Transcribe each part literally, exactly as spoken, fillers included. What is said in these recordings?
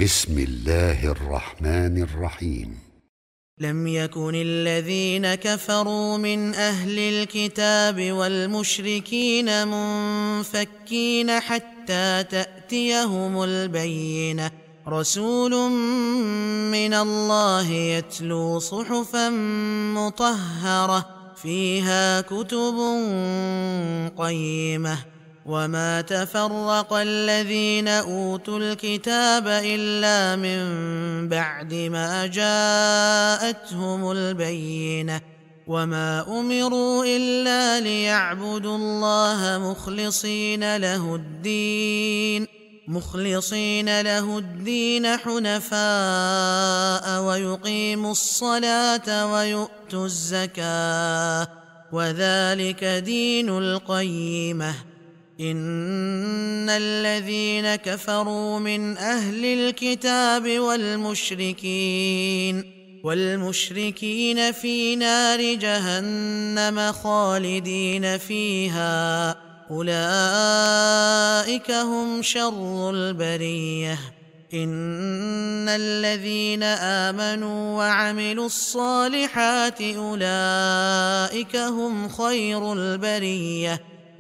بسم الله الرحمن الرحيم. لم يكن الذين كفروا من أهل الكتاب والمشركين منفكين حتى تأتيهم البينة، رسول من الله يتلو صحفا مطهرة فيها كتب قيمة. وما تفرق الذين أوتوا الكتاب إلا من بعد ما جاءتهم البينة، وما أمروا إلا ليعبدوا الله مخلصين له الدين مخلصين له الدين حنفاء ويقيموا الصلاة ويؤتوا الزكاة، وذلك دين القيمة. إن الذين كفروا من أهل الكتاب والمشركين والمشركين في نار جهنم خالدين فيها، أولئك هم شر البرية. إن الذين آمنوا وعملوا الصالحات أولئك هم خير البرية،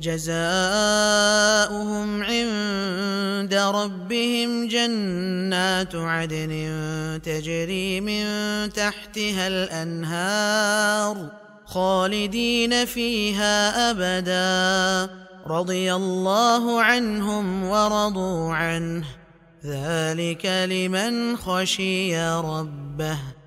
جزاؤهم عند ربهم جنات عدن تجري من تحتها الأنهار خالدين فيها أبدا، رضي الله عنهم ورضوا عنه، ذلك لمن خشي ربه.